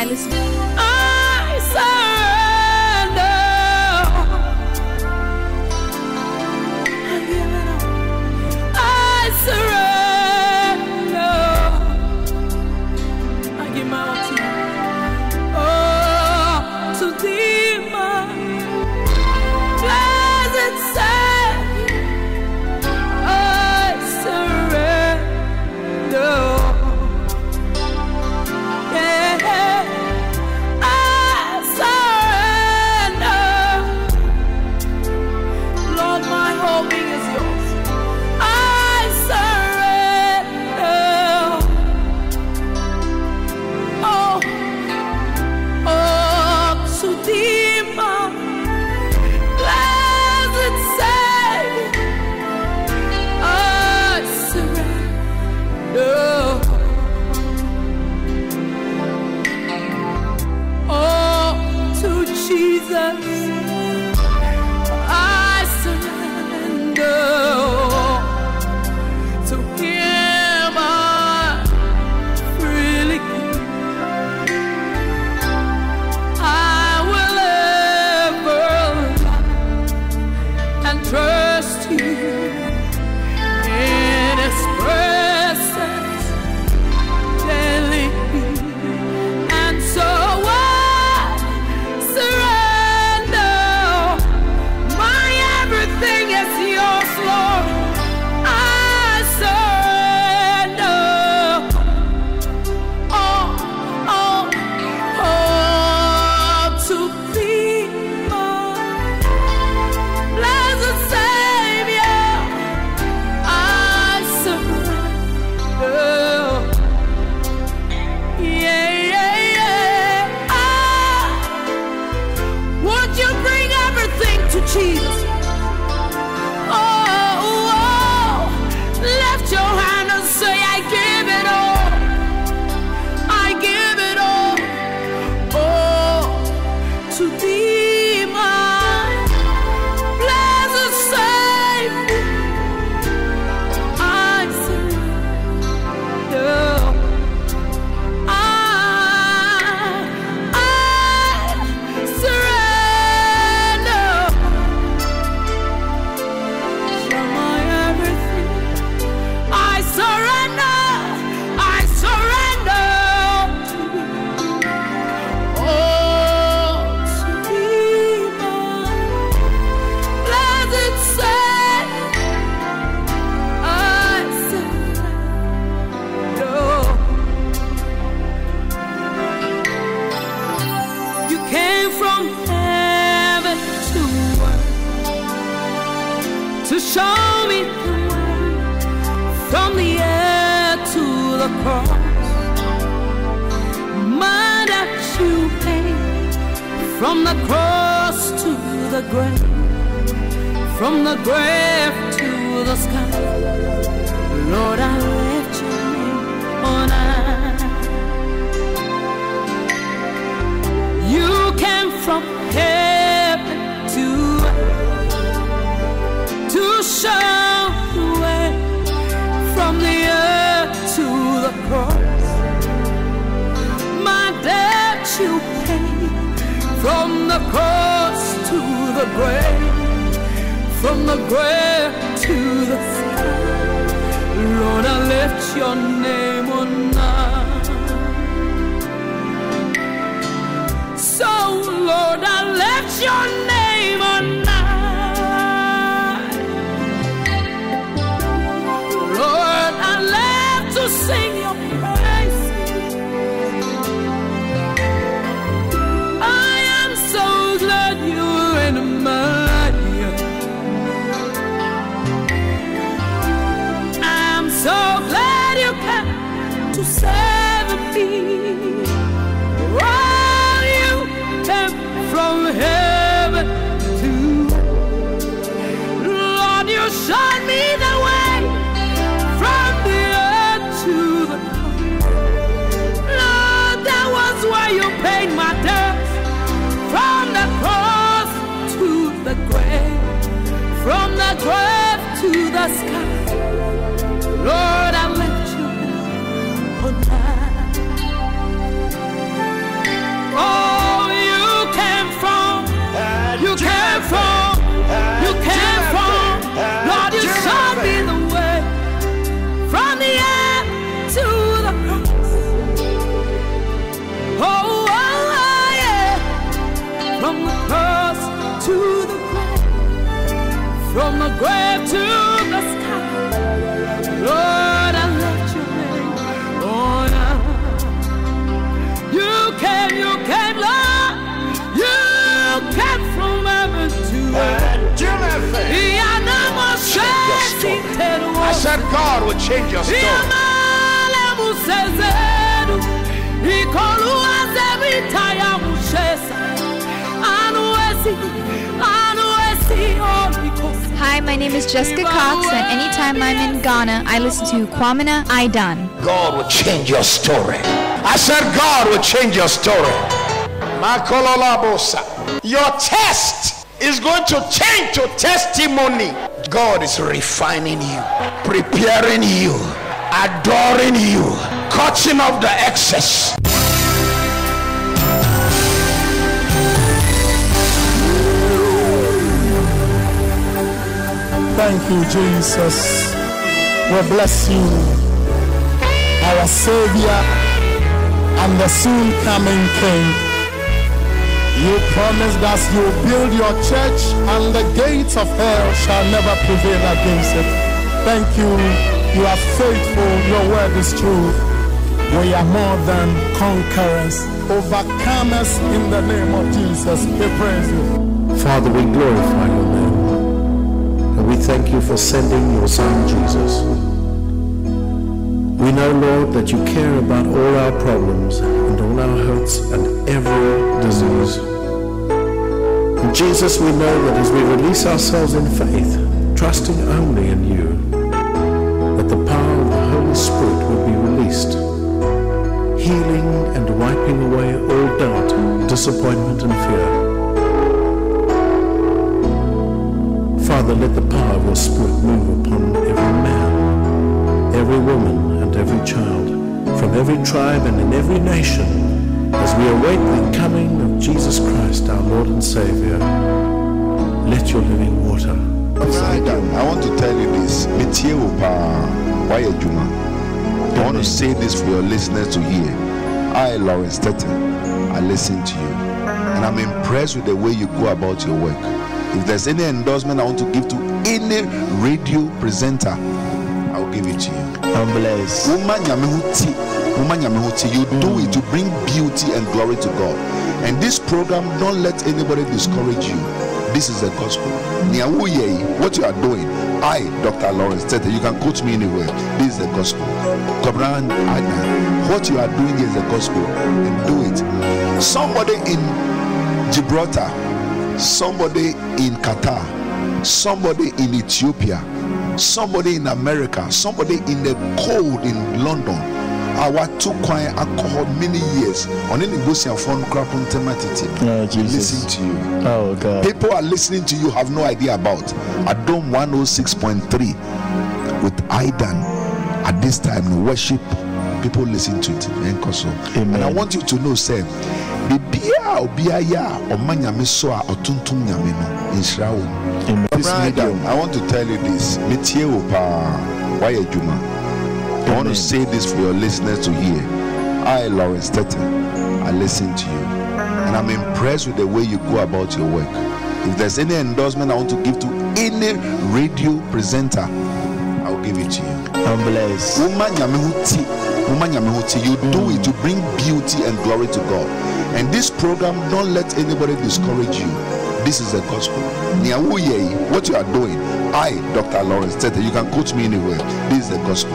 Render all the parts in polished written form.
Jesus. I surrender. I give it up. I surrender. I give my all to you. Oh, to thee, my blessed Savior, I surrender. Show me the way from the air to the cross. My that you paid from the cross to the grave, from the grave to the sky. Lord, I lift your name on high. You came from heaven to show the way from the earth to the cross. My debt you paid from the cross to the grave, from the grave to the sky. Lord, I lift your name on high. So, Lord, I lift your name on high. Sing your praises. I am so glad you're in my life. I'm so glad you came to save me. Oh, you came from heaven to Lord, you showed me the way from the earth to the Lord, that was why you paid my debt. From the cross to the grave, from the grave to the sky. Lord, I lift you on high. the grave to the sky. Lord, I let you in. Oh, yeah. You came, Lord. You came from heaven to earth. I said God will change your story. Hi, my name is Jessica Cox, and anytime I'm in Ghana, I listen to Kwamina Aidan. God will change your story. I said God will change your story. Your test is going to change to testimony. God is refining you, preparing you, adoring you, cutting off the excess. Thank you, Jesus. We bless you, our Savior and the soon coming King. You promised us you will build your church and the gates of hell shall never prevail against it. Thank you. You are faithful. Your word is true. We are more than conquerors, overcomers in the name of Jesus. We praise you. Father, we glorify your name. And we thank you for sending your son Jesus. We know, Lord, that you care about all our problems and all our hurts and every disease. And Jesus, we know that as we release ourselves in faith, trusting only in you, that the power of the Holy Spirit will be released, healing and wiping away all doubt, disappointment and fear. Father, let the power of your Spirit move upon every man, every woman, and every child, from every tribe and in every nation, as we await the coming of Jesus Christ, our Lord and Savior. Let your living water. I want to tell you this. I want to say this for your listeners to hear. I, Lawrence Tetten, I listen to you, and I'm impressed with the way you go about your work. If there's any endorsement I want to give to any radio presenter, I'll give it to you. I'm blessed. You do it to bring beauty and glory to God. And this program, don't let anybody discourage you. This is the gospel. What you are doing, I, Dr. Lawrence Tetten, you can quote me anywhere. This is the gospel. What you are doing here is the gospel, and do it. Somebody in Gibraltar, somebody in Qatar, somebody in Ethiopia, somebody in America, somebody in the cold in London. Our two choir alcohol many years on any Bosnian phone crap on tematity. Listen to you. Oh God. People are listening to you, have no idea about Adom 106.3 with Aidan. At this time, worship. People listen to it. Amen. And I want you to know, say, this medium, I want to tell you this. I want to say this for your listeners to hear. I, Lawrence Tetten, I listen to you, and I'm impressed with the way you go about your work. If there's any endorsement I want to give to any radio presenter, I'll give it to you. I'm blessed. You do it to bring beauty and glory to God. And this program, don't let anybody discourage you. This is the gospel. What you are doing, I, Dr. Lawrence Tetten, you can quote me anywhere. This is the gospel.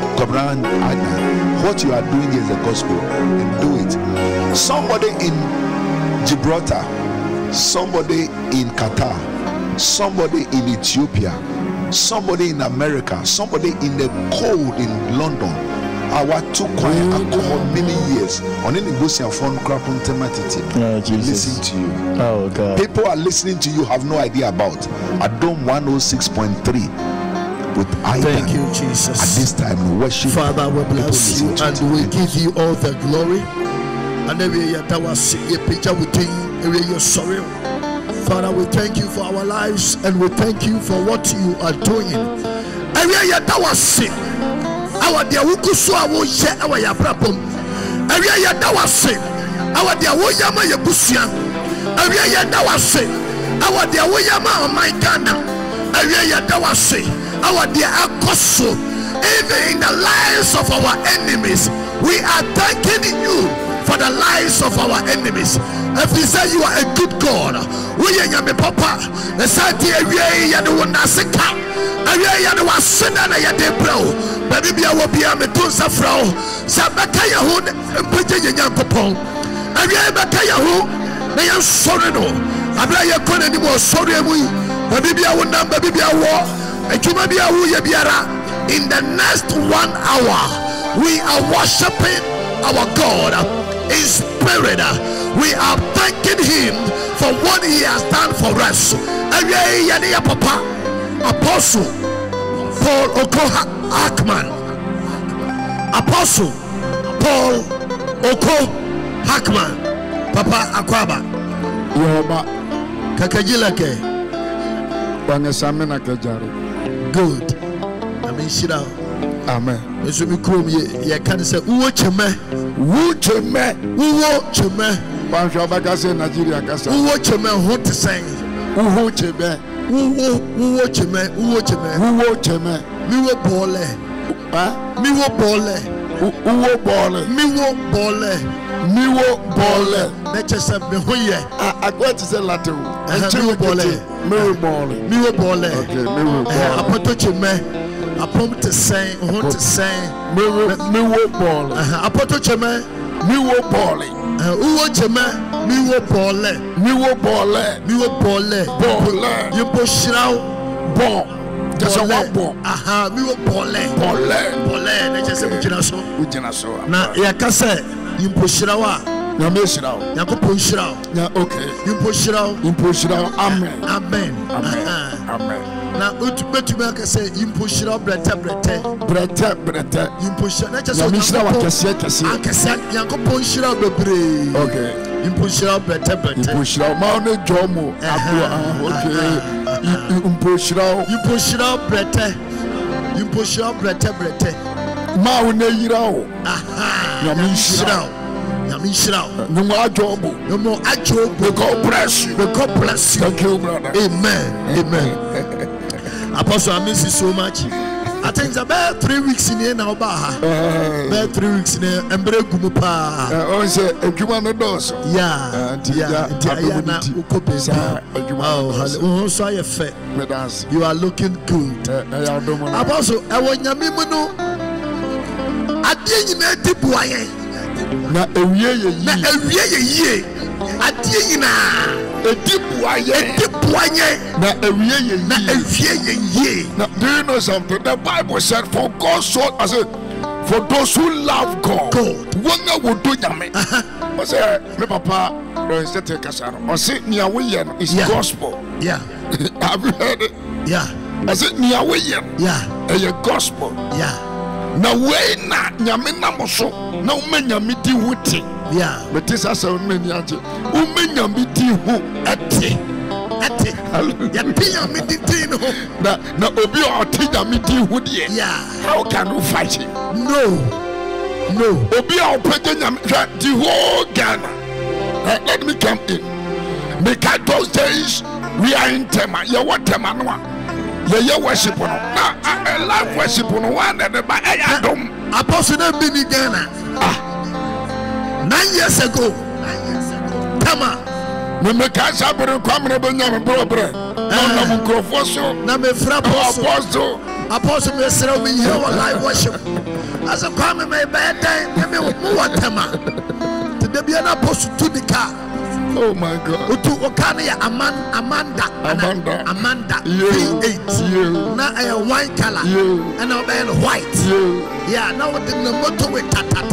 What you are doing here is the gospel, and do it. Somebody in Gibraltar, somebody in Qatar, somebody in Ethiopia, somebody in America, somebody in the cold in London. Our two choir alcohol many years on any Bosnian phone crap on tematity. Listen to you. Oh God. People are listening to you, have no idea about Adom 106.3 with Aidan. Thank you, Jesus. At this time, worship. Father, we bless you and we give you all the glory. And Father, we thank you for our lives and we thank you for what you are doing. Our dear Wukusu, our share our Yabrapum. Area Yadawase, our dear Woyama Yabusian. Area Yadawase, our dear Woyama, my Ghana. Even in the lives of our enemies, we are thanking you for the lives of our enemies. If you say you are a good God, we are your papa. The Santi area you want to see come. Area you want to send on your day, bro. Baby, I will be a medusa fro. Sabakaya hood and put in your coupon. Area Bakaya who they are sorry no. Abraya couldn't anymore. Sorry, we. Baby, I will not baby I war. And you may be a woo yabiara. In the next 1 hour, we are worshiping our God in spirit. We are thanking him for what he has done for us. Papa, Apostle Paul Oko Hackman, Apostle Paul Oko Hackman, Papa Akwaba Yoba Kakajilake Bangasamena Kajari. Good. Amen. Yesu mi krom ye kan say uwo cheme banhwa bagase Nigeria kasa uwo cheme ho te sen uwo cheme miwo bole na chese me ho ye agwa te say latin miwo bole okay apoto cheme apom te sen ho te sen miwo bole apoto cheme miwo bole uwo cheme miwo bole yimpo shiraw bo just one bo miwo bole na just ujina so na yakase yimpo shiraw na me shiraw yakopon shiraw na okay yimpo shiraw amen na utubetu aka say yimpo shiraw brete yimpo shiraw na just so shiraw akase yakopon shiraw bebre okay yimpo shiraw brete yimpo shiraw ma no jomo okay yimpo shiraw brete ma una yiraw Yamishra, no more job. God bless you. Thank you, brother. Amen. Apostle, I miss you so much. I think it's about 3 weeks in here now. About 3 weeks in here. And break Gumupa. Oh, say, if you want to do so. Yeah. Oh, so I fed. You are looking good. Apostle, I want Yamino. I didn't know the na ewie ye adie nyina edibuaye na ewie ye na do you know something? The Bible said for God so I said for those who love God wonga wodo nyame I say me papa don't say take kasaro I say nia we ye is gospel. Yeah. Have you heard it? Yeah. I said nia we ye a gospel. Yeah. Na we na nyame namoso na umenya midi wuti yeah but this is so many anje umenya midi hu ate ya tinya midi tino na obi o tinya midi hu de yeah how can you fight him? No obi o pege nyame the whole Ghana let me come in because those days we are in Tema ya what Tema no ye worship no na live worship no one that by Adam Apostle na be Ghana 9 years ago come on me casa bere kwamre benya me brobre na microphone so na me fra apostle me sere we hear live worship as a kwame me bad time me what tema to be an apostle to the car. Oh my God. Utu okane ya Amanda. V8. Na a white color. And now be white. Yeah, now what the motor with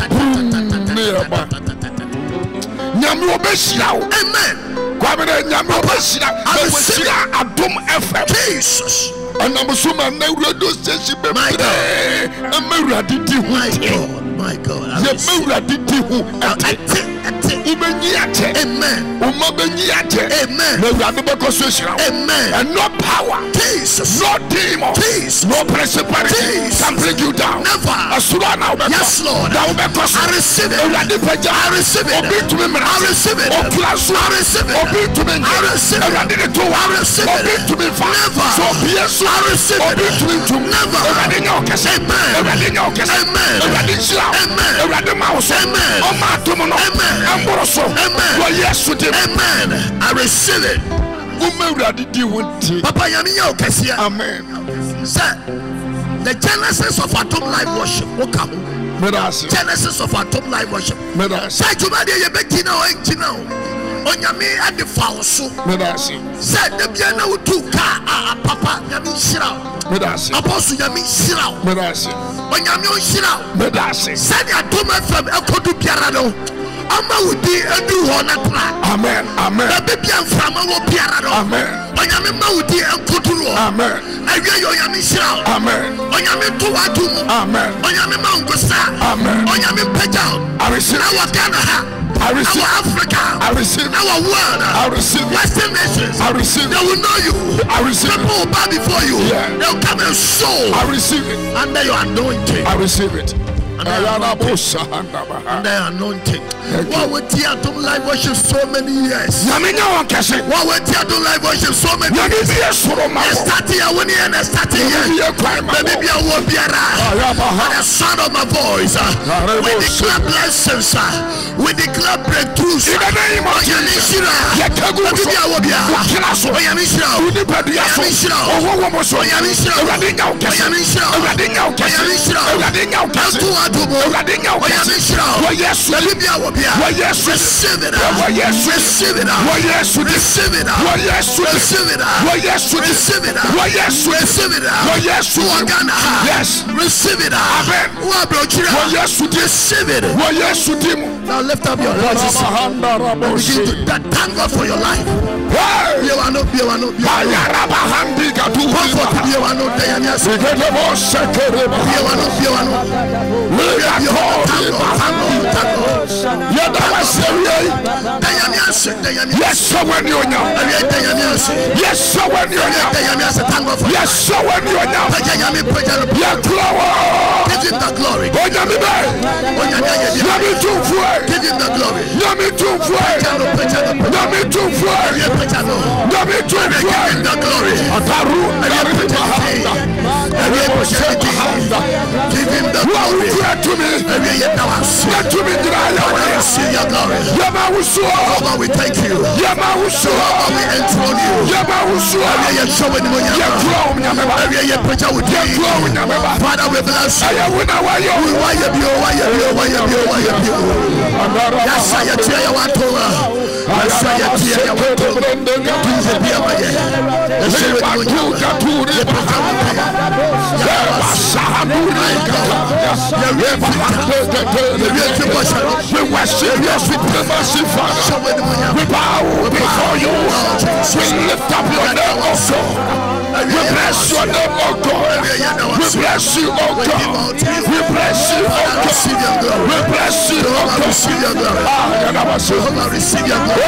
Nyamu obeshira. Amen. Kwabere nyamu obeshira. Obeshira Adom FM. Jesus. And I'm assuming na radio station be. My God. My God. Amen. Amen. Amen. And no power, Jesus, no demon, Jesus, no principality can bring you down. Never. Yes, Lord. I receive it. I receive it. I receive it. I receive it. I receive it. I receive it. Never. I receive it. Never. Amen. I receive it. Papa Yamiya Okesia. Amen. Sir, the genesis of Atom Live Worship. Genesis of Atom Live Worship. Say to me, you begin now, Onyame at the falso. Said the piano to Papa Yami Shira. Apostle Yami Shira. Onyame Shira. Said Atom FM Ekodu Piarado. Ama udi edu honatra. Amen. Amen. Baby am from our piano. Amen. Onyame maudi enkoturo. Amen. Aye yo Yami Shira. Amen. Onyame to atu. Amen. Onyame mangosa. Amen. Onyame pejao. I receive. Our Ghana. I receive. Our Africa. I receive. Our world. I receive. Western nations. I receive. They will know you. I receive. People will bow before you. Yeah. They'll come and show. I receive it. Under your anointing. I receive it. Under anointing. What would Atom Live Worship so many years? What would Atom Live Worship so many years? Starting a 1 year and starting here. Maybe I won't be around. The sound of my voice. We declare blessings. We declare breakthroughs. In the name of Jesus. Maybe I will be receive it. Receive it. Receive it. Receive it. Receive it. Receive it. Yes. Receive it. Amen. Receive it. Now lift up your voices. Begin to thank God for your life. Give him the glory. Give him the glory. We thank you. We enthrone you. Father, we bless you. We bow before you. We lift up your name also. We bless your name, oh God. We bless you, oh God. We bless you, oh God. We bless you, oh God. Receive your glory. Receive your glory.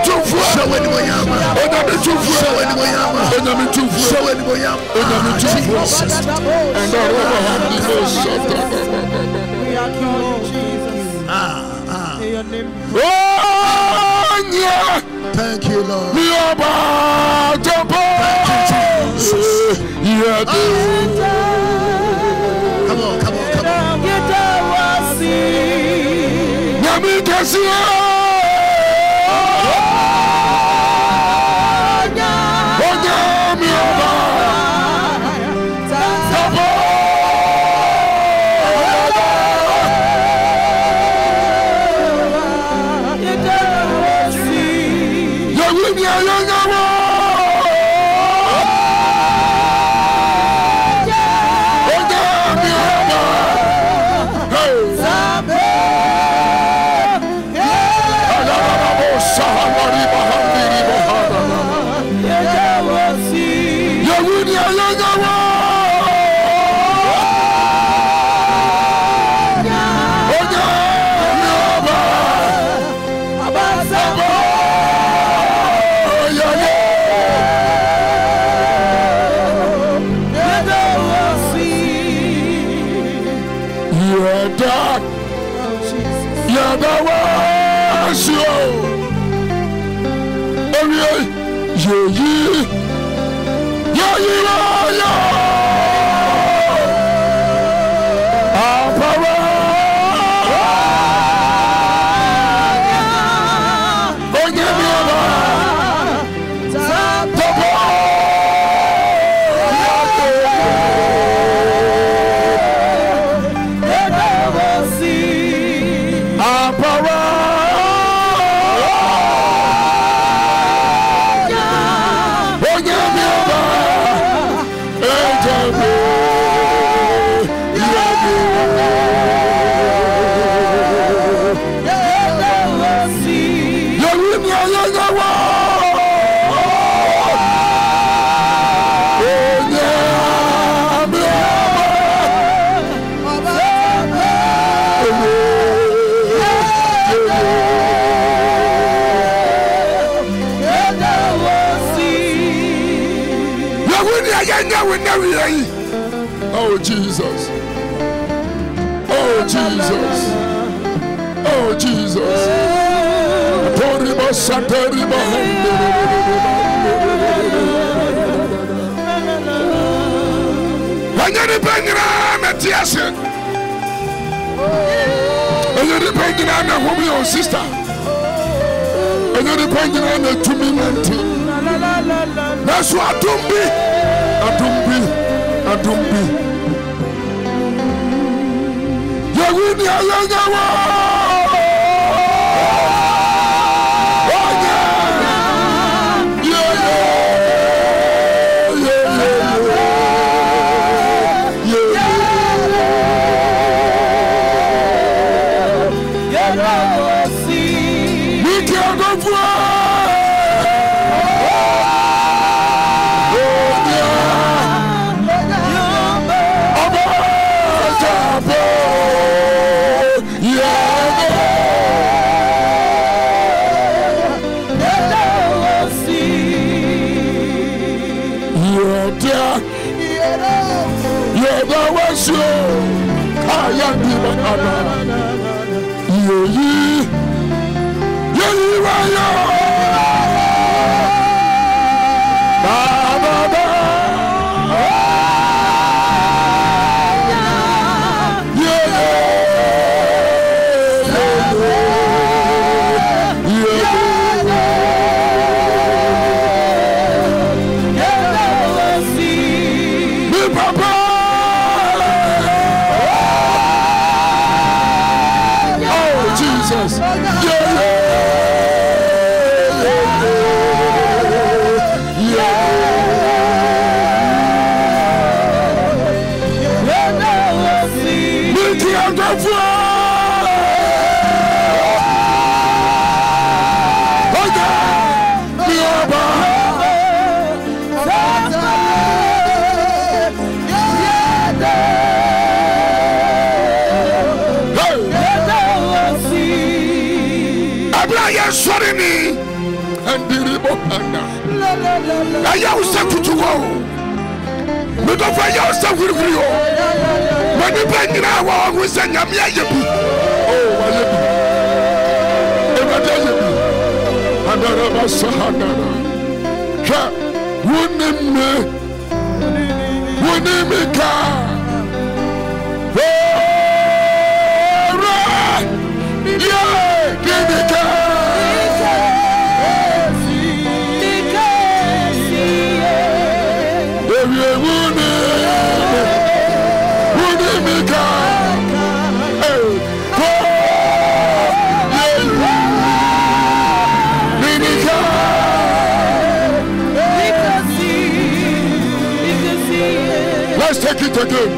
Thank you, Lord. Thank you, Jesus. Come on. Oh Jesus. Oh Jesus. Oh Jesus. Toriba sateriba. Anyani pengira metiase. Anyani pengira na hobi o sister. Anyani pengira na tuminanti. That's what Adumbi. Yawini ayanyawa. Let's take it again.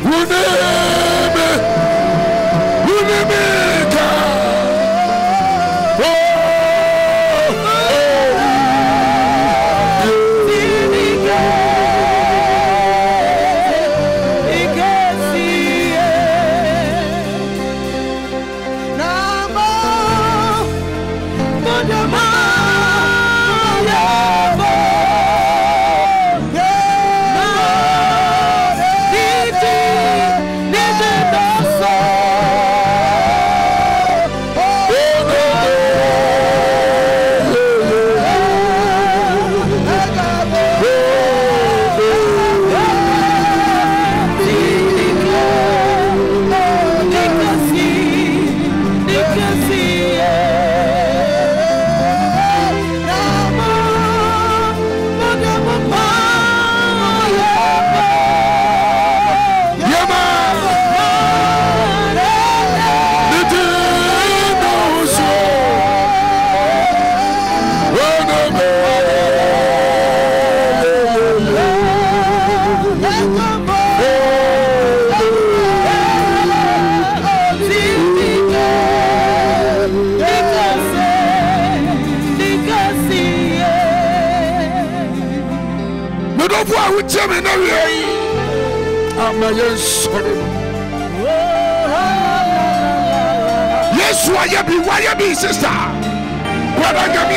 Yes, why you be sister? What I got me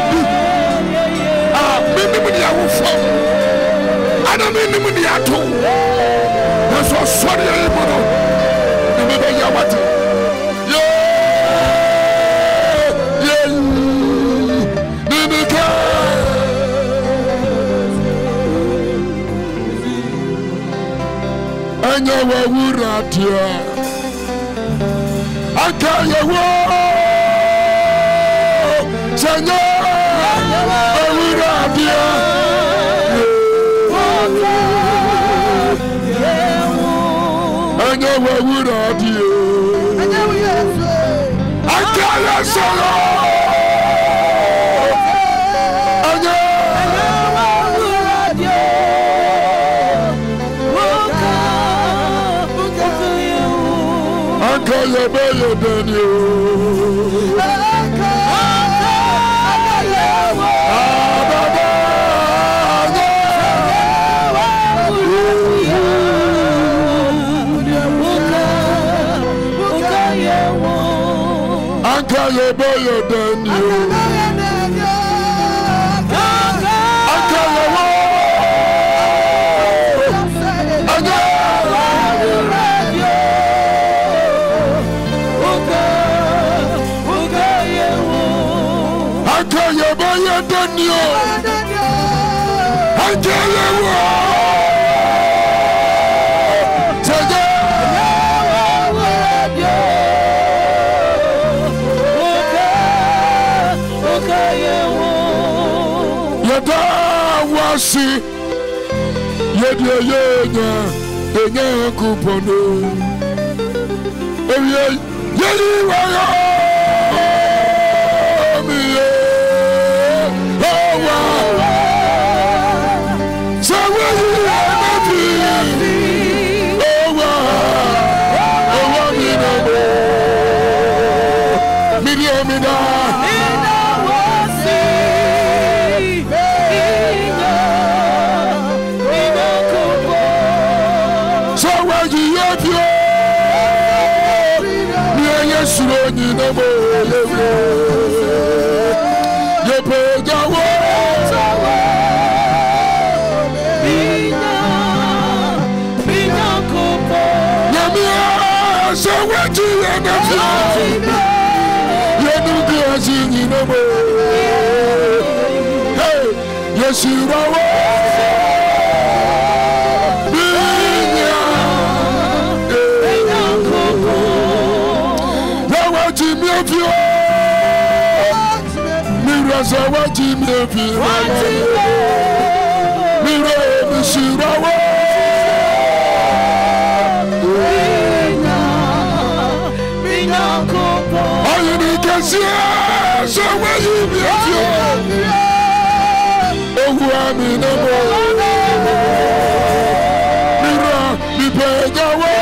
I don't mean the that's what sorry Mira, mi pega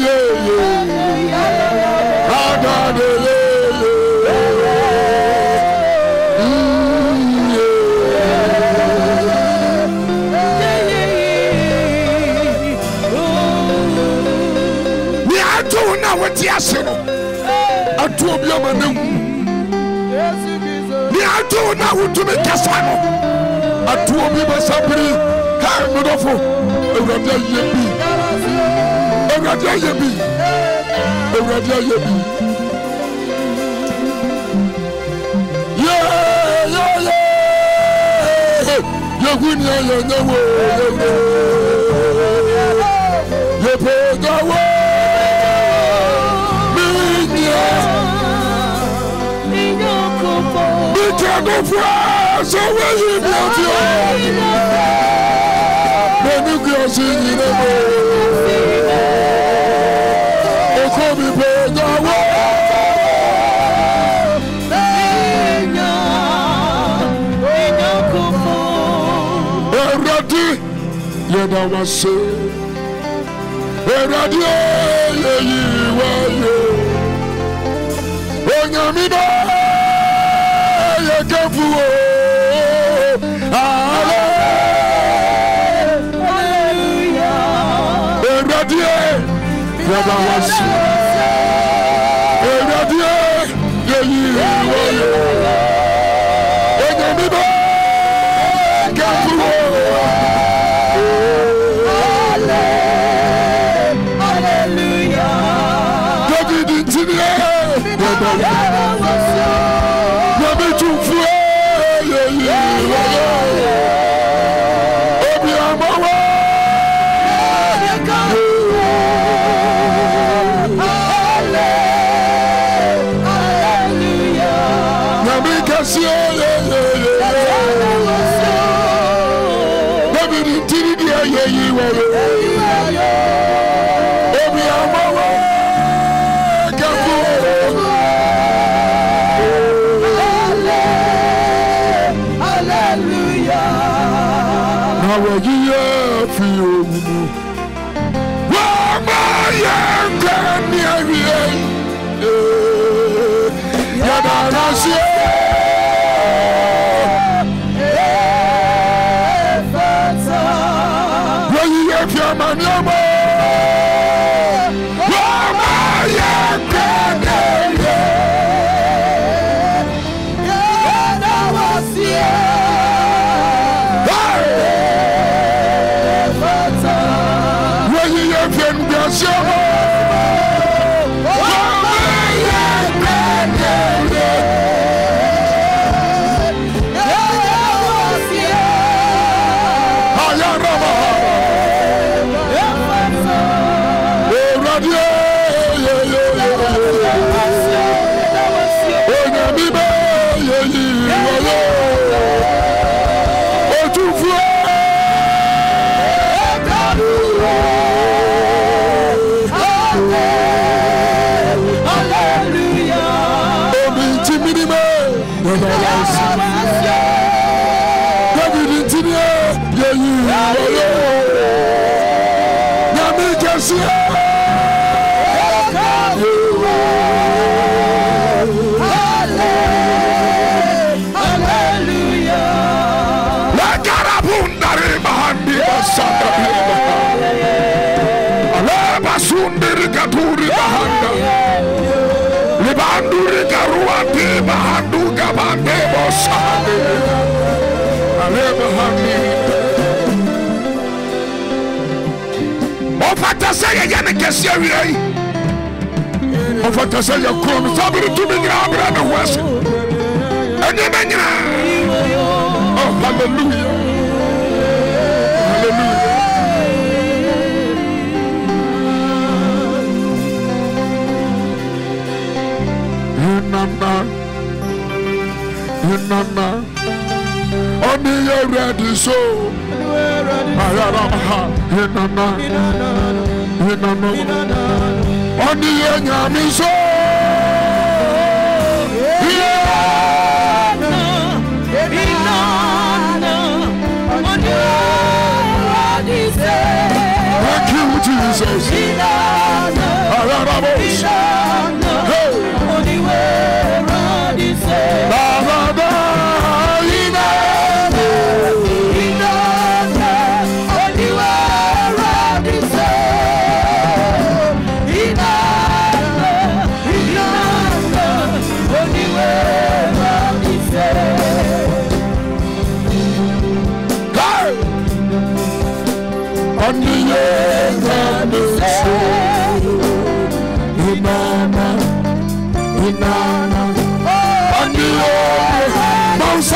Thank you, Jesus.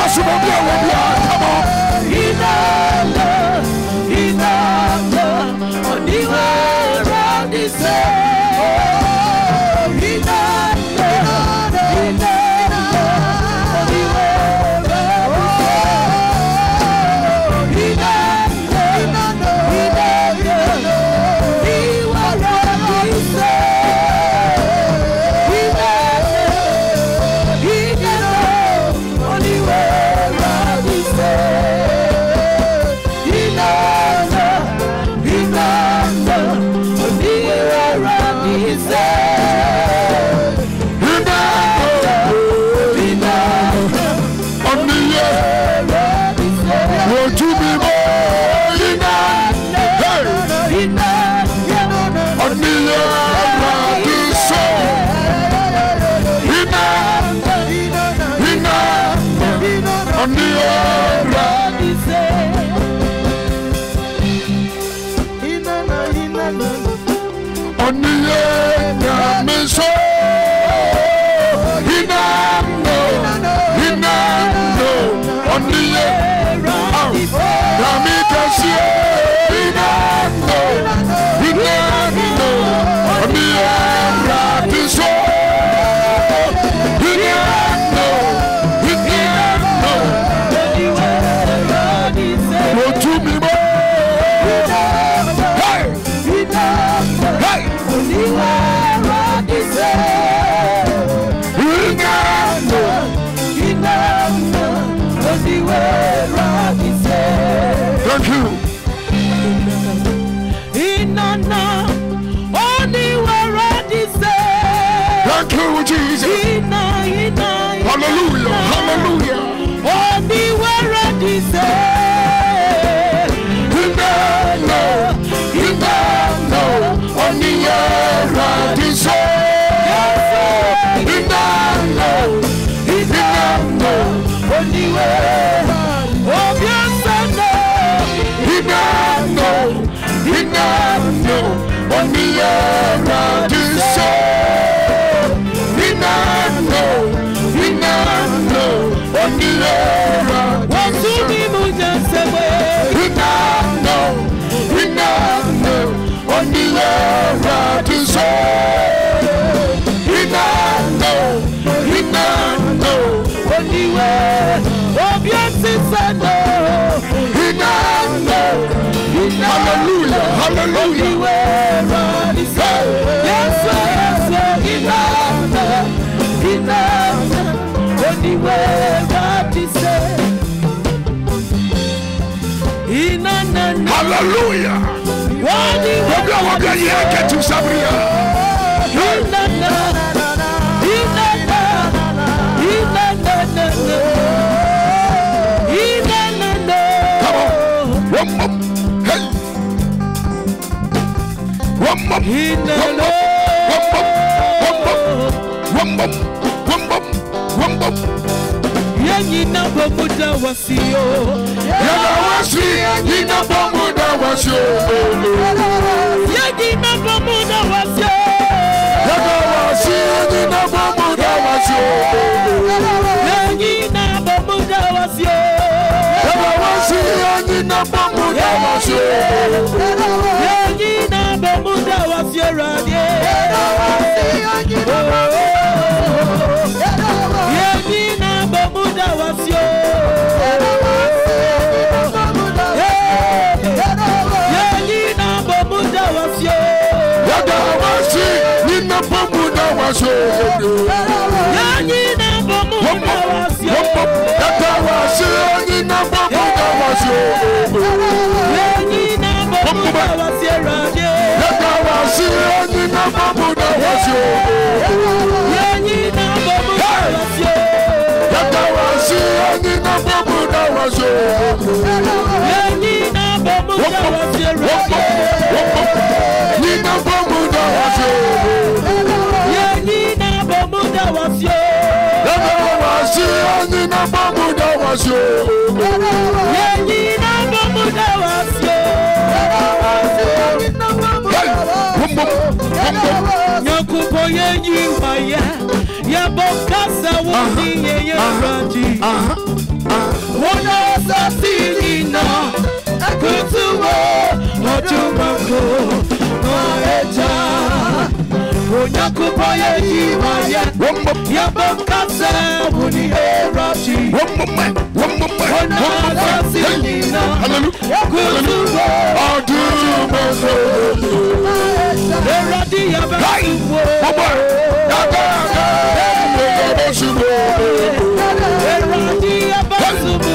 Hallelujah. Yanyina bomuda wasio, Yana wasi, yina bomuda wasio. Yanyina bomuda wasio, Yana wasi, yina bomuda wasio. Yanyina bomuda wasio, Yana wasi, yina bomuda wasio. Yanyina bomuda wasio radie. Yanyina bomuda wasio. Yanyina bomuda wasio. Yana wasi, yina bomuda wasio. Yanyina bomuda wasio. Yana wasi, yina bomuda wasio. Yanyina bomuda wasio radie. Yana wasi, yina bomuda wasio. Yanyina bomuda wasio. Yana wasi, yina bomuda wasio. Yanyina bomuda wasio radie. Yina bomuda wasio. Yanyina bomuda wasio. Yana wasi, yina bomuda wasio. Yanyina bomuda wasio. Nyakupo yenyi waya ya bokasa wuni ye raji. Ona sasinina akutuwo ojumako noeja Onya kupoye jiwaya Yabokase Uni erachi Ona sasinina akutuwo ojumako Eradi yabasuwo Eradi yabasuwo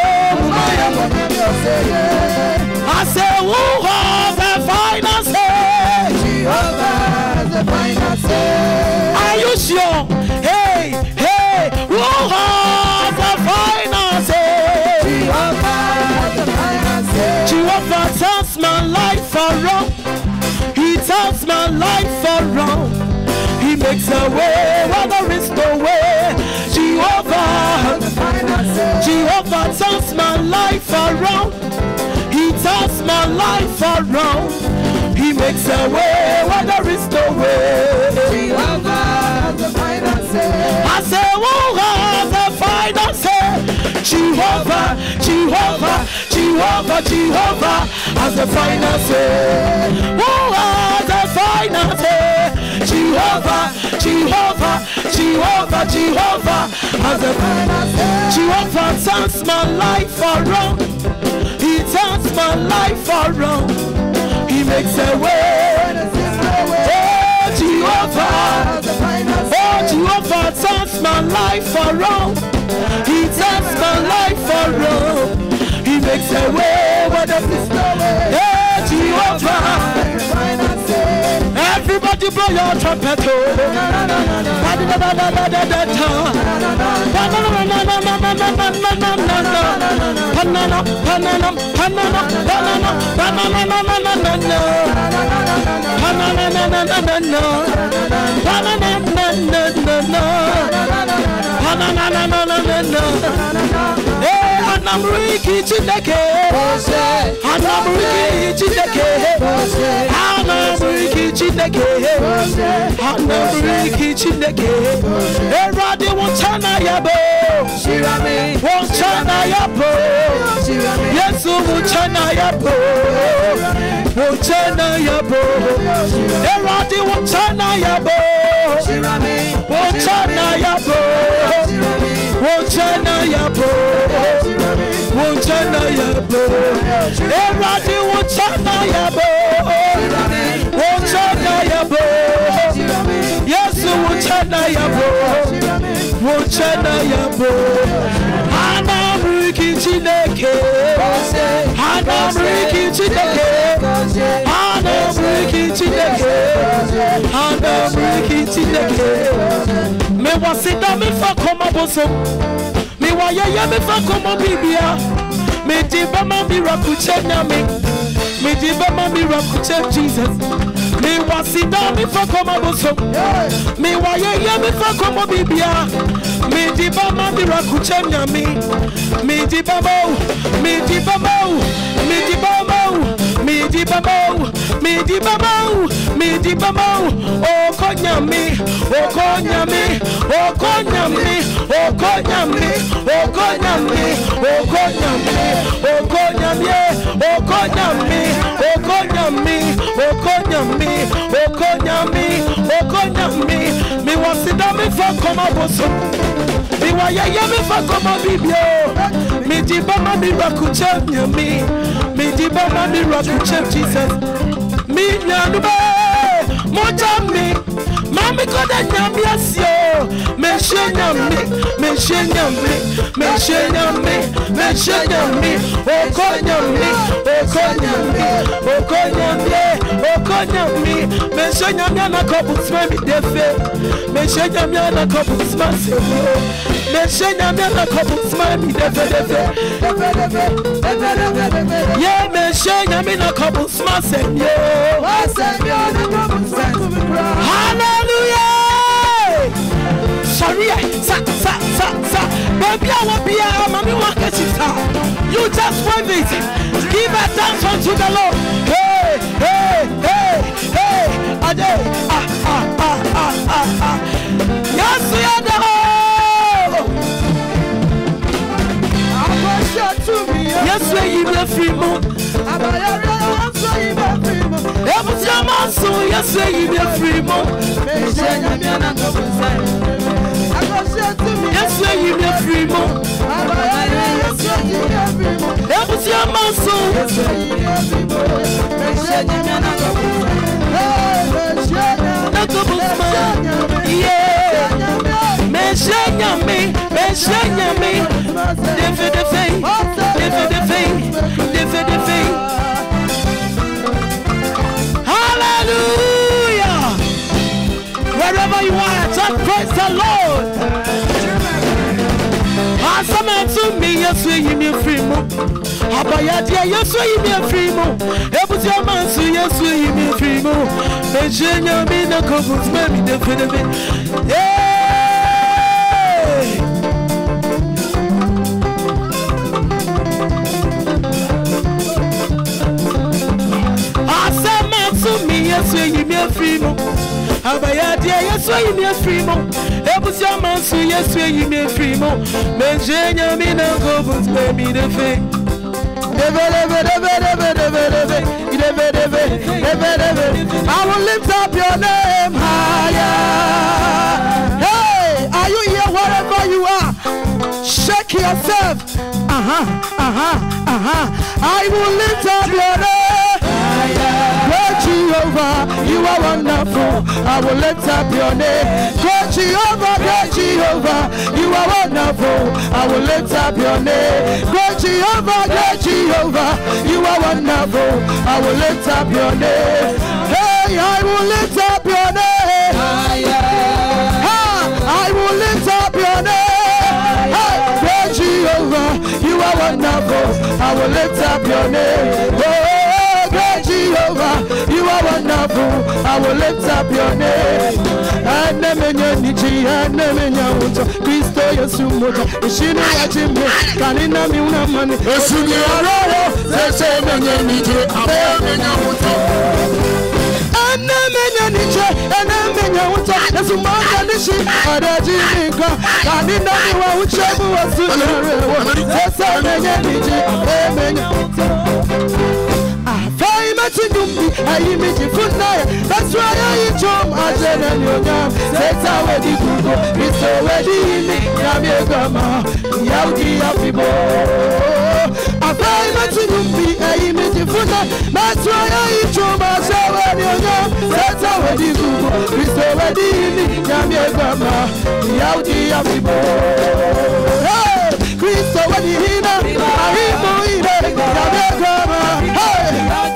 I say, who has the final say? makes a way where there is no way. Jehovah, Jehovah turns my life around. He turns my life around. He makes a way where there is no way. Jehovah, the final say. I say, oh, the final say. Jehovah, Jehovah, Jehovah, Jehovah has the final say. Oh, the final say. Jehovah, Jehovah, Jehovah, Jehovah has the final say. Jehovah turns my life around. He turns my life around. He makes a way. Oh, Jehovah. Oh, Jehovah turns my life around. He turns my life around. He makes a way where there is no way. Oh, Jehovah. Everybody blow your trumpet. Anamriki Chineke, Anamriki Chineke, Anamriki Chineke, Anamriki Chineke. Everybody won't chana yabo, won't chana yabo. Yes, won't chana yabo, won't chana yabo. Everybody won't chana yabo, won't chana yabo, won't chana yabo. Wonchana yabo, everybody wonchana yabo, wonchana yabo, yes wonchana yabo, wonchana yabo. Anamriki Chineke, Anamriki Chineke, Anamriki Chineke, Anamriki Chineke. Me wasida me fa koma boso. Why me fa como bibia me diba ma miracle chenya me diba ma miracle chen Jesus me wasida me fa como boso me why me fa como bibia me diba ma miracle chenya me diba mo me diba mo me diba mo me diba mo me diba mo me diba mo o konya me o konya me o konya me o konya me o konya me o konya me o konya me o konya me o konya me o konya me o konya me o konya me me wasida me fa koma boso me wa ya me fa koma bibio me diba ma miracle chenya me diba ma miracle chen Jesus me nyanube mojami mami koda nyami asio me shenyami o konyami me shenyami na kobutsma mi defe me shenyami na kobutsma se me shenyami na kobutsma mi defe ye me shenyami na kobutsma se hallelujah. Sorry, baby, I will be a mommy walker. You just wave it. Give a dance unto the Lord. Hey, hey, hey, hey. Ade, yes, we are the Lord. Yes, we are the free moon. Yes, we are free moon. Yes, we are free moon. Yes, we are hallelujah. Wherever you are, just praise the Lord. To me, yes, we me free mo. Abaya dia, yes, we me free mo. Ebuti amansu, yes, we me free mo. Mejenya mina kobus memi defenebe. Asama to me yes you me free mo. Abaya dia yes you me free mo. Ebusi amansu yes you me free mo. Mejenya mina kobus memi defenebe. I will lift up your name higher. Hey, are you here wherever you are? Shake yourself. I will lift up your name higher. Great Jehovah, you are wonderful. I will lift up your name. Great Jehovah, you are wonderful. I will lift up your name. Great Jehovah, you are wonderful. I will lift up your name. Hey, I will lift up your name. I will lift up your name. Hey, great Jehovah, you are wonderful. I will lift up your name. Oh, great Jehovah, you are wonderful. I will lift up your name. Anemenya nichi, anemenya uto. Kristo Yesu moja. Ishini ya jimbe, kanina miuna mani. Yesu ni aroro, sese menye nichi, anemenya uto. Anemenya nichi, anemenya uto. Yesu moja nishi, adaji nika. Kanina miwa uchebu wasu narewa. Sese menye nichi, anemenya uto. I image funaya. That's why I jump as an young. That's how I did go. It's already Yamagama. Yaudi Afibo. I find my children I image funaya. That's why I jump as an young. That's how I did go. It's already Yamagama. Yaudi Afibo. Hey, Christo Wadina. I am Yamagama. Hey.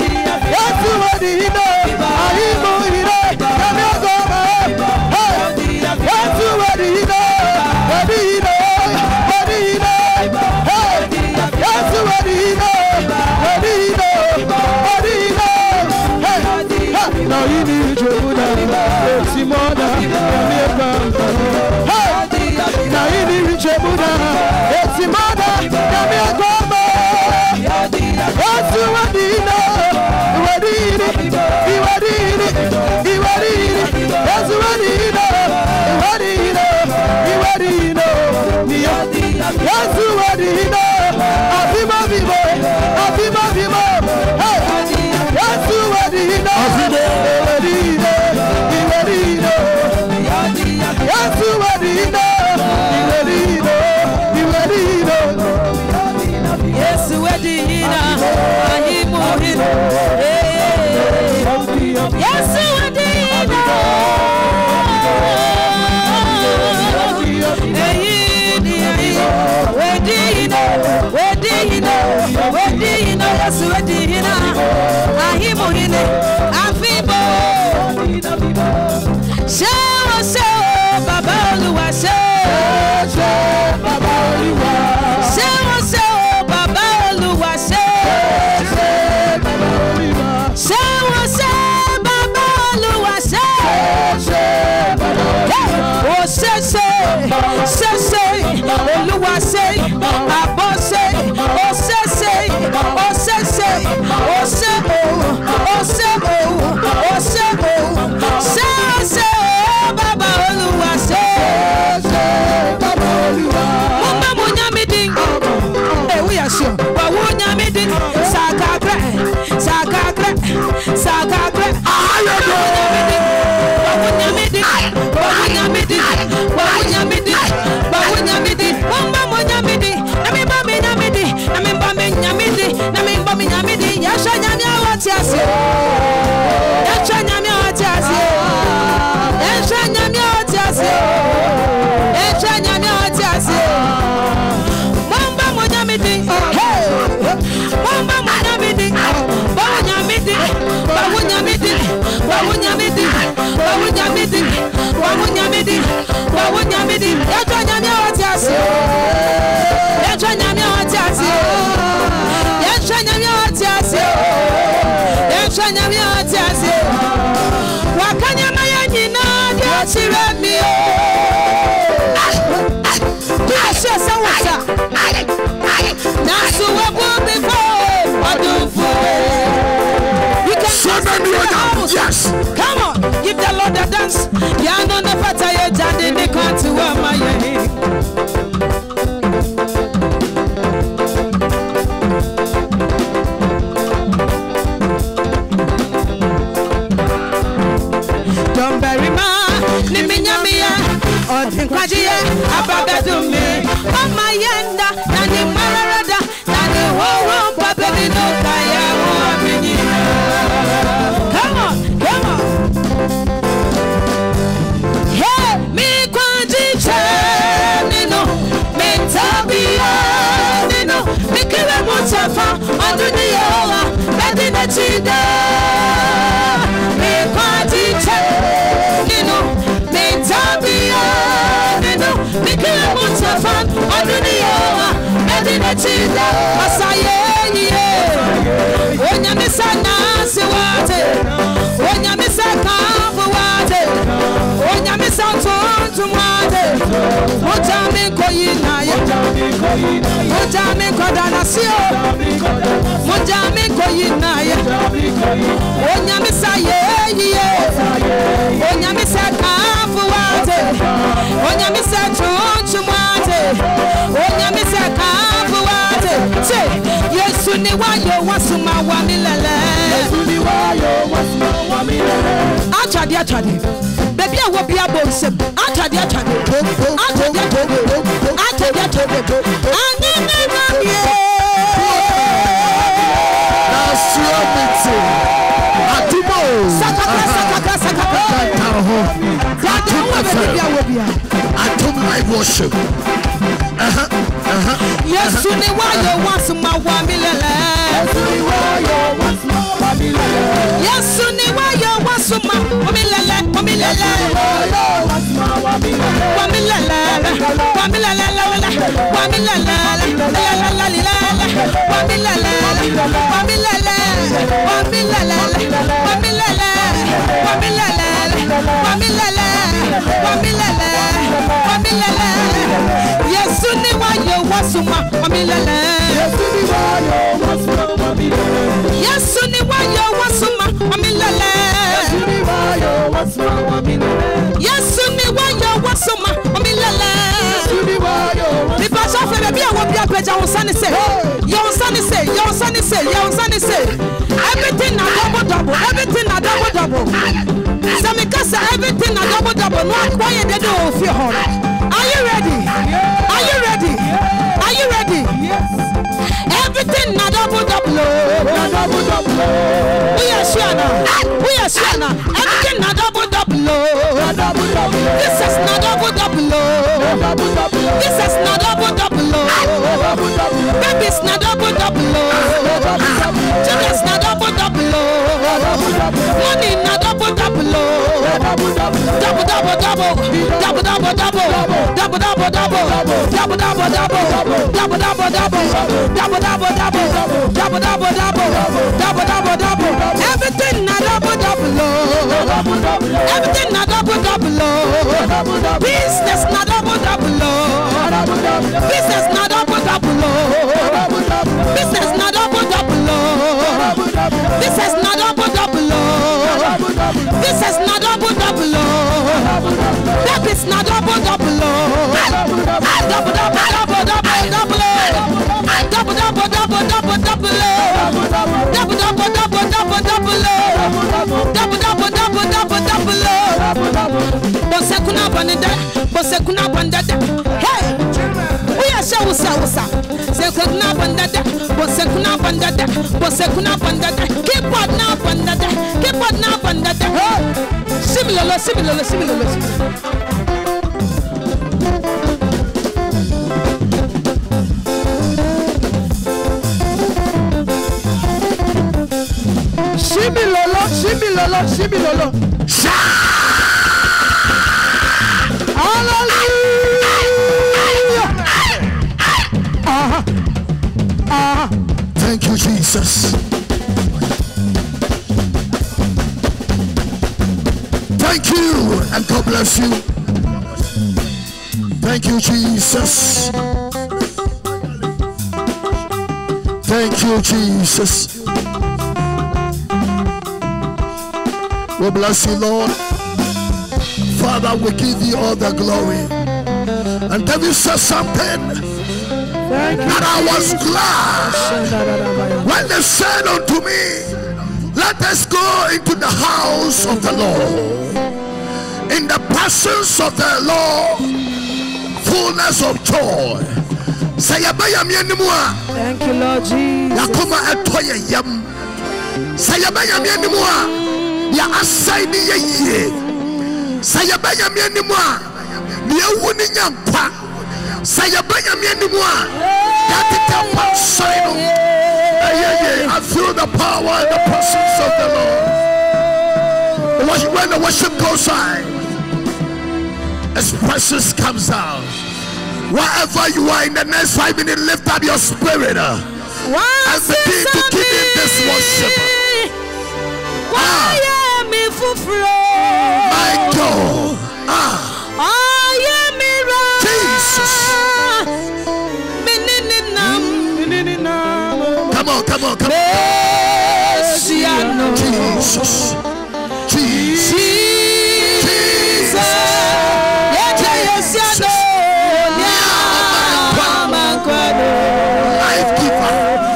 Yes. Come on, give the Lord a dance. Ya no na pata ye jade ni kwanti wa maye. Don't bury ma ni minyamiya odin kwajiye ababedumi mama yenda na ni mararada na ni wowo babeli no kaya wo aminina. Come on. Hey, mi kwajiche nino mentabiya nino mikire mutafa oduniya bedina chida. Mi kwajiche nino mentabiya nino mikire mutafa oduniya bedina chida. Asaye Onyamisa nasi wate, onyamisa kambu wate, onyamisa tuntu wate. Mujami koyinaye, mujami kodanasio, mujami koyinaye. Onyamisa ye, onyamisa kambu wate, onyamisa tuntu wate, onyamisa kambu wate. Say, Yesu ni wayo wasuma wa milele. Yesu ni wayo wasuma wa milele. Achadi. Baby, I will be a boss. Achadi. Worship. Yesu ni wayo wasuma wa milele. Yesu ni wayo wasuma wa milele. Yesu ni wayo wasuma wa milele. Yesu ni wayo wasuma wa milele. Yesu ni wayo wasuma wa milele. People shall feel be a wabia peja on sunny say. Your sunny say. Everything a double. Everything a double. Samikasa everything a double. No quiet they do of your heart. Are you ready? Yes. Everything na double. We are sure now. Everything na double. This is not double. This is not double. Baby's not double. Children's not double. Money not double. Double. Everything na double. Everything na double. Business na double. Business na double. Business na double. This is not double. This is not double. That is not double. Bosekuna bandada. Hey, we are shawusa. Sekuna bandada. Bosekuna bandada. Keep on now bandada. Similar. Shibilolo. Hallelujah. Thank you, Jesus. Thank you, and God bless you. Thank you, Jesus. Thank you, Jesus. We bless you, Lord. Father, we give you all the glory. And David said something that I was glad when they said unto me, let us go into the house of the Lord. In the presence of the Lord, fullness of joy. Thank you, Lord Jesus. I feel the power and the presence of the Lord. When the worship goes on, His presence comes out. Wherever you are, in the next 5 minutes, lift up your spirit and begin to give Him this worship. My God. Jesus. Come on. Jesus. Life giver.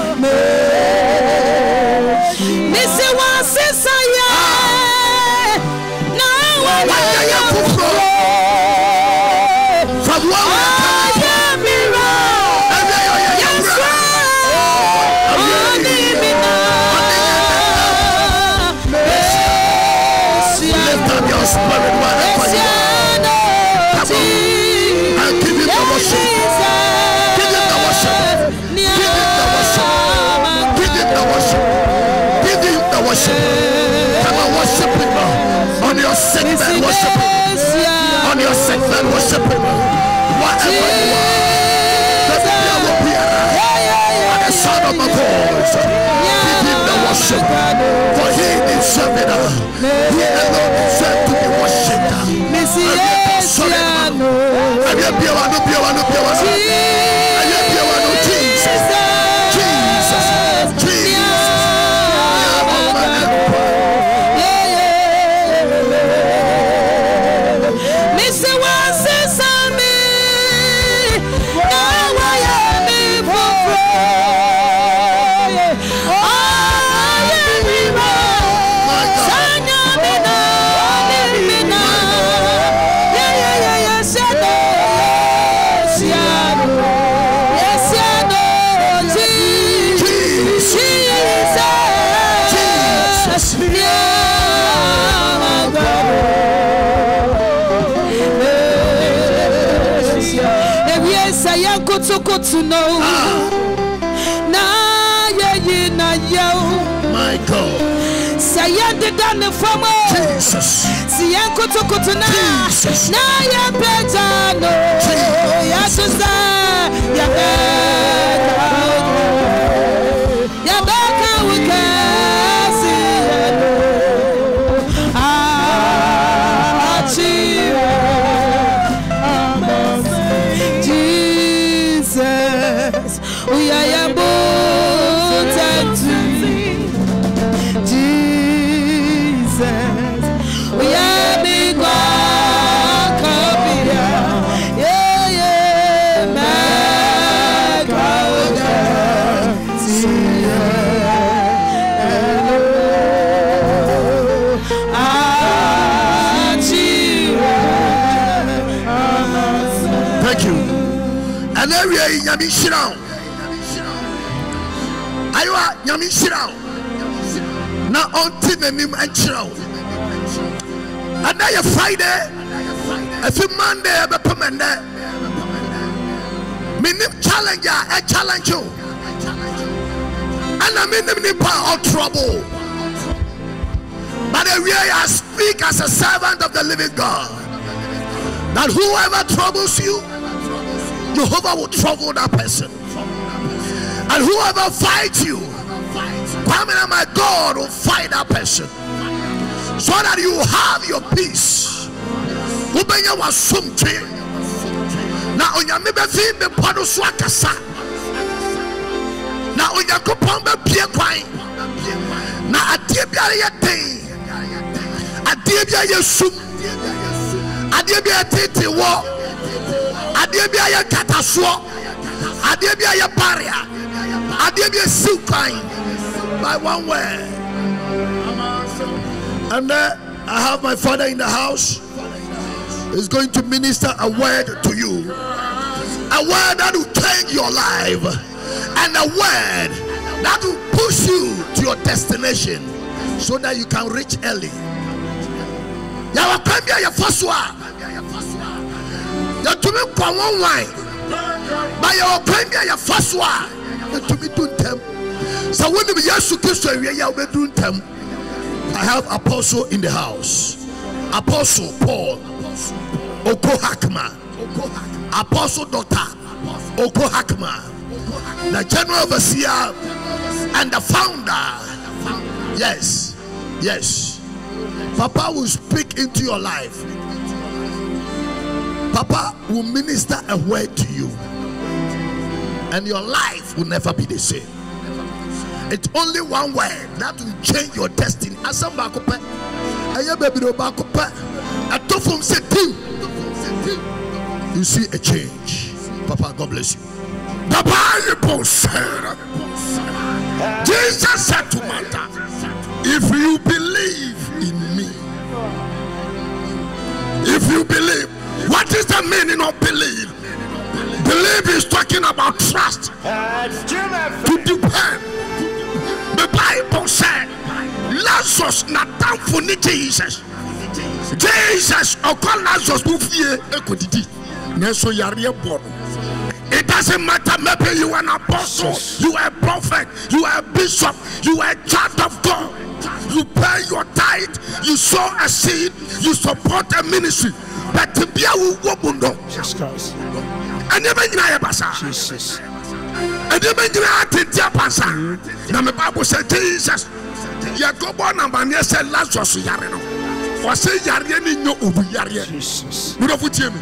Come on, worship Him on your sick bed, worship Him on your sick bed, worship Him wherever you are. Let the devil be around at the sound of my voice. Give Him the worship, for He deserves it. He alone deserves to be worshipped. To know my God. Say the done from Jesus. See Uncle to now. Now you're better. No, yes, now on Timanim and Chiro. And now you Friday, I feel Monday, I recommend that. Minim challenger, I challenge you. And I mean the power of trouble. But the way I speak as a servant of the living God, that whoever troubles you, Jehovah will trouble that person. And whoever fights you, my God will fight that person, so that you have your peace. Now on your maybe the Paduswakasa. Now on your coupon be a quine. Now a dear thing. Adebia yesum. Adebia tete wo. Adebia ya kataso. Adebia ya barrier. Adebia silkine. By one word. And then I have my father in the house. He's going to minister a word to you. A word that will change your life. And a word that will push you to your destination so that you can reach early. Yawakambia ya faswa. Ya tumi kwa wine. Ba yawakambia ya faswa. Ya tumi duntem. So when the Yesu Kristo ya duntem. I have Apostle in the house. Apostle Paul Okohakma. Apostle Dr. Okohakma. The general overseer and the founder. Yes. Papa will speak into your life. Papa will minister a word to you. And your life will never be the same. It's only one word that will change your destiny. You see a change. Papa, God bless you. The Bible said, Jesus said to Martha, if you believe in me, if you believe, what is the meaning of believe? Believe is talking about trust, to depend. The Bible said, Lazarus not down for Jesus. Jesus or call Lazarus who fear equity. It doesn't matter, maybe you are an apostle, you are a prophet, you are a bishop, you are a child of God. You pay your tithe, you sow a seed, you support a ministry. But to be a woman, Jesus. And you may Jesus. And you may now the Bible said, Jesus, you go born and man said Lazarus Yareno. Or say Yareni no Ubu Yaria. Jesus. Would have put him.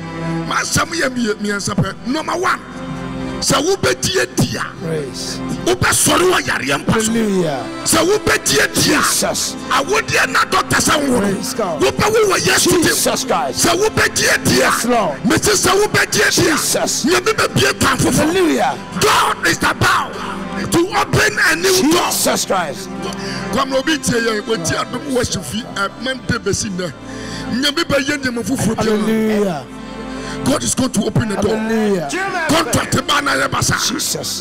Number one. So who bet ye dear? Uba Sorua Yariam. So who bet ye dear? I would dear not Doctor Samuel. Uba were yes to Jesus Christ. So who bet ye dear? Mr. So who bet ye Jesus? You never be a for God is about to open a new door. Jesus Christ. Come on, be here. What you are worship at Monte Besina. Hallelujah. God is going to open the door. Contract Jesus.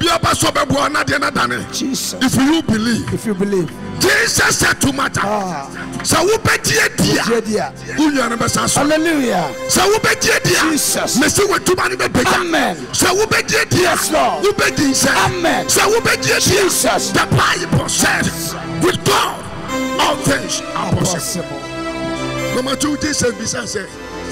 Jesus. If you believe. Jesus said to Martha, so who bet ye dear? Hallelujah. So who bet ye dear? Jesus. Amen. So who bet ye dear? Who bet ye? Amen. So who bet ye dear? Jesus. The Bible said, with God, all things are possible. Number two, Jesus besides say,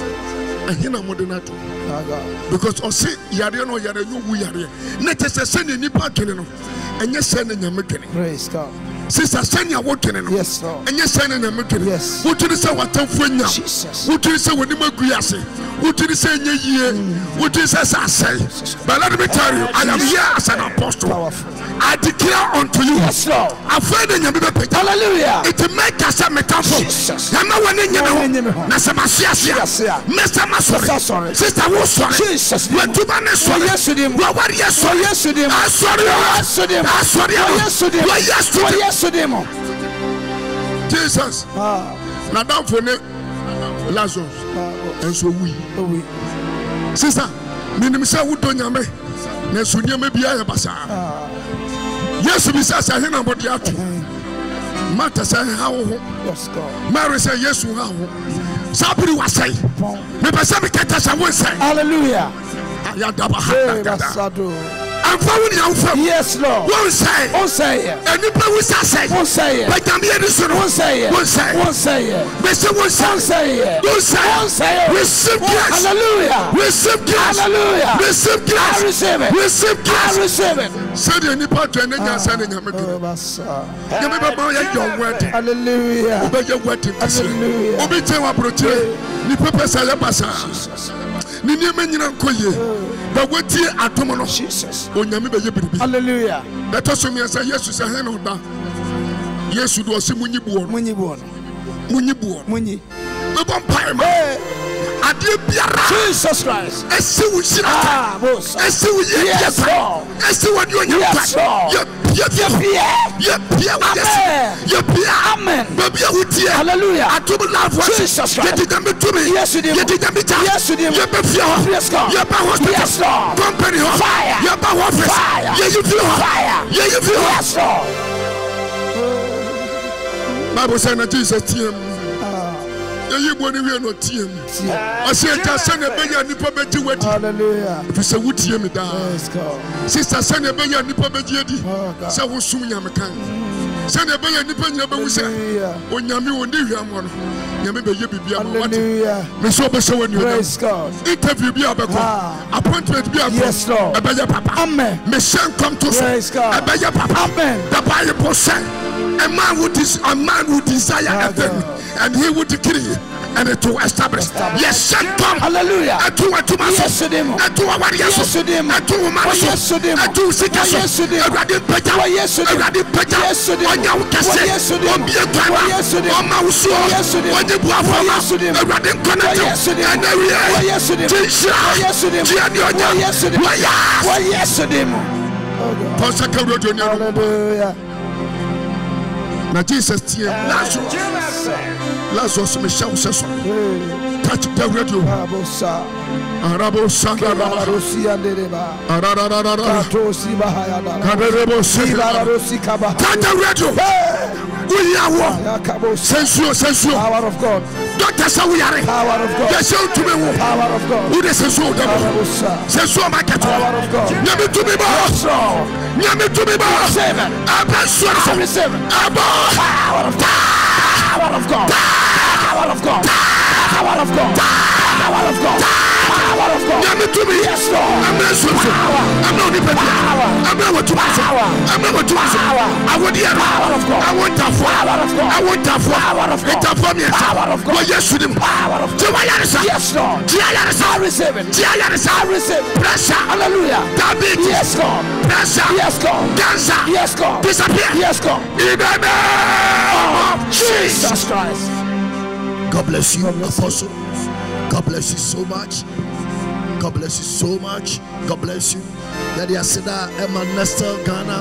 because I say yare no yare no wu yare na tese send ni pa kene no enye send na mekene. Praise God. Sister send ya wo kene no. Yes Lord. Enye send na mekene. Yes. Wo tiri se watamfo nya. Jesus. Wo tiri se woni magu ase. Wo tiri se enye yie. Wo tiri se say. But let me tell you, I am here as an apostle. Powerful. I declare unto you. Yes Lord. Afraid nya be pe. Hallelujah. It make us a metamfo. Jesus. Ya ma woni nya no. Na se ma sia. Mr. Sorry. Sister, who's sorry? Jesus. When two men are sorry, yes to them. What yes to them? Yes to them. I sorry. Yes to them. I sorry. Yes to them. Yes to them. Jesus. Now down for me, Lazarus. And so we. Sister, minimum would do yame. Nesunya may be a basa. Yes, we say I hear about the art. Martha said how. Mary said yes to how. Somebody was saying, maybe somebody can tell someone say, hallelujah. I'm following you from. Yes, Lord. Won't say. Won't say it. And you will say. Won't say it. But I'm here to say. Won't say it. Won't say. Won't say it. Mr. Won't say it. Won't say. Won't say it. Receive grace. Hallelujah. Receive grace. Hallelujah. Receive grace. I receive it. Receive grace. I receive it. Say the any part and then sending him. Hallelujah. Obey your word. Hallelujah. Obey your approach. Ni purpose I am Jesus. Ni nyina nkoye. But what ye atomo Jesus. Hallelujah. Let us say yes to say no da. Yes do ose munyibu ono. Munyi. Jesus Christ. Yes, Amen. Hallelujah. Jesus Christ. Yes, you did. Yes, you did. Yes, God. Yes, Lord. Fire. Fire. Fire. Yes, Lord. Bible says that Jesus team. You want to no team. I said, "Send a baby and nipa beji wedi." Hallelujah. If you say what team it down. Yes, God. Sister, send a baby and nipa beji wedi. Say who sum nyamakan. Send a baby and nipa nyaba we say. Onyame woni hwam no. Nyame be ye bibia ma what. Hallelujah. Me so be so when you. Praise God. Interview bi abeko. Appointment bi abeko. Yes, Lord. Ebeya papa. Amen. Me send come to. Praise God. Ebeya papa. Amen. The Bible says a man would desire a thing, and he would decree, and it will establish. Yes, send come. Hallelujah. And to yes, to them. And to our yes, to them. And to yes, to them. And to seek us. Yes, to them. And to Peter. Yes, to them. Yes, to them. On your cassette. Yes, to them. Yes, to them. On my soul. Yes, to them. On the blood. Yes, to them. And to connect. Yes, to them. And we are. Yes, to them. Yes, to them. Yes, to them. Yes, to them. Hallelujah. Now Jesus team Lazarus me shout so touch the radio Arabo Sanga Rosi and Deba Tosi Bahayada touch the radio we are sensual power of God. Doctor say we are power of God. Yes, to me power of God. Who is sensual sensual market power of God. Nyame to me boss Nyame to me boss 7 power of God. Power of God. Power of God. Power of God. Power of God. Power of God. Nyame to me. Yes, Lord. I'm not so. I'm not the power. I'm not what to ask. I'm not what to ask. I want the power of God. I want the power of God. I want the power of God. It's a power of God. Yes, to the power of God. Yes, Lord. I receive it. I receive pressure. Hallelujah. Diabetes. Yes, God. Pressure. Yes, God. Cancer. Yes, God. Disappear. Yes, God. In the name of Jesus Christ. God bless you, Apostle. God bless you so much. God bless you so much. God bless you. That you said that Emma Nestor Ghana.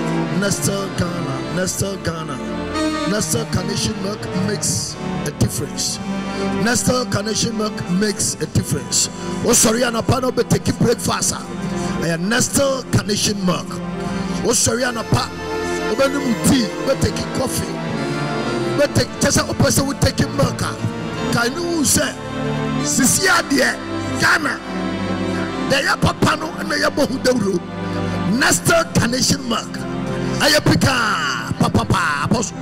Nestor Carnation milk makes a difference. Nestor Carnation milk makes a difference. Oh, sorry, I'm not be taking breakfast. I am Nestor Carnation milk. Oh, sorry, I'm not tea, but taking coffee. But take just a person would take milk. Can you say, Sisia dear, Ghana, they are Papano and they are Bohuduru, Nestor Carnation milk. I am Pika, Apostle.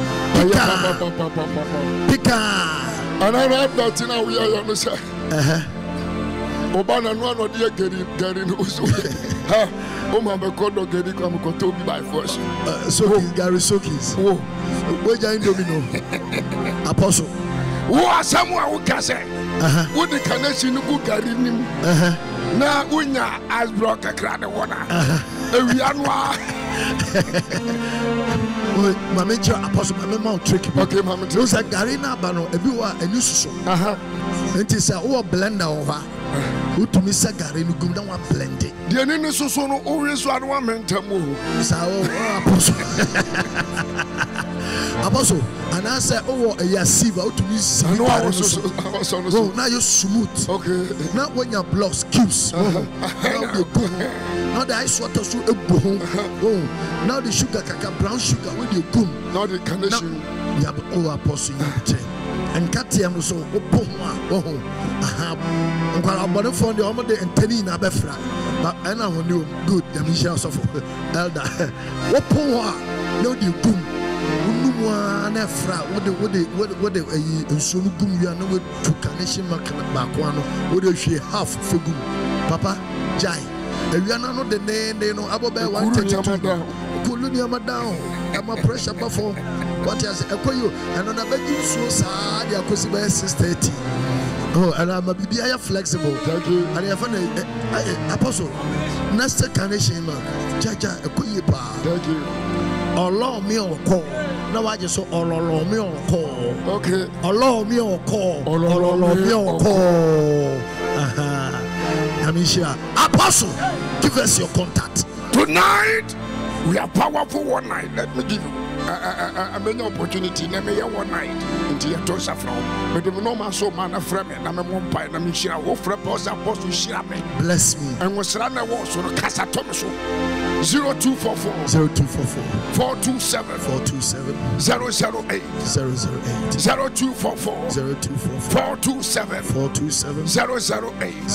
Pika. And I have that in our way, I understand. Obana no one dear getting also. Oh, my God, getting come to me by force. So Gary Sokis. Oh, where are you domino? Apostle. Who are someone who can say, what the connection who carry him? Now, when you as broke a crowd of water, we are Mamma Apostle, my mouth tricky. Okay, Mamma, those are Garina Bano, everywhere, and you so. It is a blender over. Who to Miss Garin, go down one blending. The enemy so always one mental move. Apostle, and I said, oh, a yasiva to me. Oh, now you're smooth. Okay. Now when your blocks cubes. Now you go. Now the ice water so a boom. Oh, now the sugar, brown sugar, when you go. Now the condition. Yeah, but oh, Apostle, and Katia so oh, I'm going to find the Omade and Tenina Befra. But I know you good, the Michelle of Elder. What poor? No, you boom. One Efra, what the Sunu boom, you are no to Carnation Bakwano, what she half for good. Papa, Jai, and we are not the name, they know about 132. Kulunia Madam, I'm a pressure buffer. What has Equio, and on a begging so sad, you are cosy by 630. Oh, and I'm a BBI flexible. Thank you. And I have an Apostle, Nestor Carnation, Jaja, Equipa. Thank you. Allow me or call. na waje so ololo mi oko. Okay. Olo mi oko. Ololo mi oko. Amisha. Apostle, give us your contact. Tonight, we are powerful one night. Let me give you a many opportunity. Let me one night into your toes of flow. But the normal so man of frame and I'm a one pie and I'm share. What for apostle share me? Bless me. And was Rana was so the Casa Thomaso 0244 427 008 0244 427 008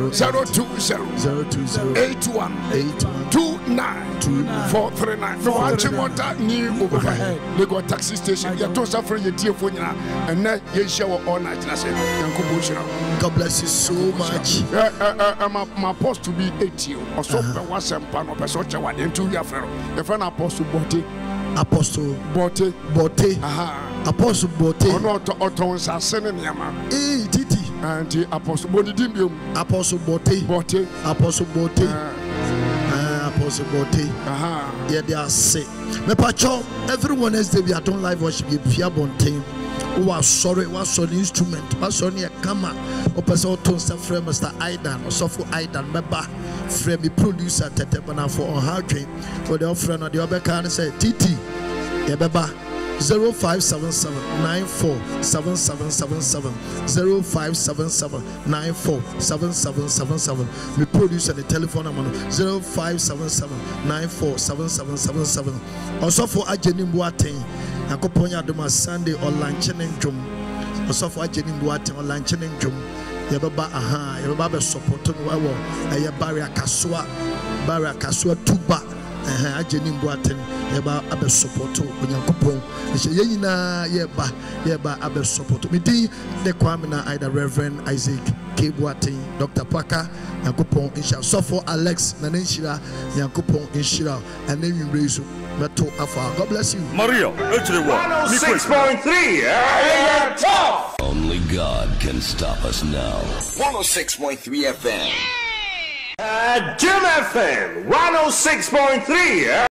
020 81 439. No watching what that new overhead. They got taxi station. You don't suffer your tear for you, and then you shower all night. God bless you so much. I'm supposed to be 80 or so. Was a pan of a such a one into your friend. The friend Apostle Bote. Apostle Bote. Apostle Bote. Or not Otons are sending Yama. Titi. And the Apostle Bodimbium. Apostle Bote. Bote. Apostle Bote. Apostle Bote. Yeah, they are sick. Me pacho, everyone else they be at on live worship. If you are bontain, who are sorry, what's on instrument, what's on your camera, or person to frame Mr. Aidan, or so for Aidan, member, frame the producer, Tetebana for on hard train, for the friend of the other kind of say, Titi, yeah, baba. 0577 947777 0577 947777. We produce the telephone number 0577 947777. Also for Ajeni Mbuateng, Akoponya Doma Sunday or Lanchenen Jum. Also for Ajeni Mbuateng or Lanchenen Jum. Yababa Yababa support on Wawa, Ayabaria Kasua Tuba. Ajeni Mbuateng yeba abe support onyankopon ye nyina yeba abe support me din de kwame na either Reverend Isaac Kebuaten, Dr. Parker yankopon insha so for Alex na nshira yankopon nshira and then you raise meto afa. God bless you. Maria 106.3 AM Top. Only God can stop us now. 106.3 FM. Jim FM 106.3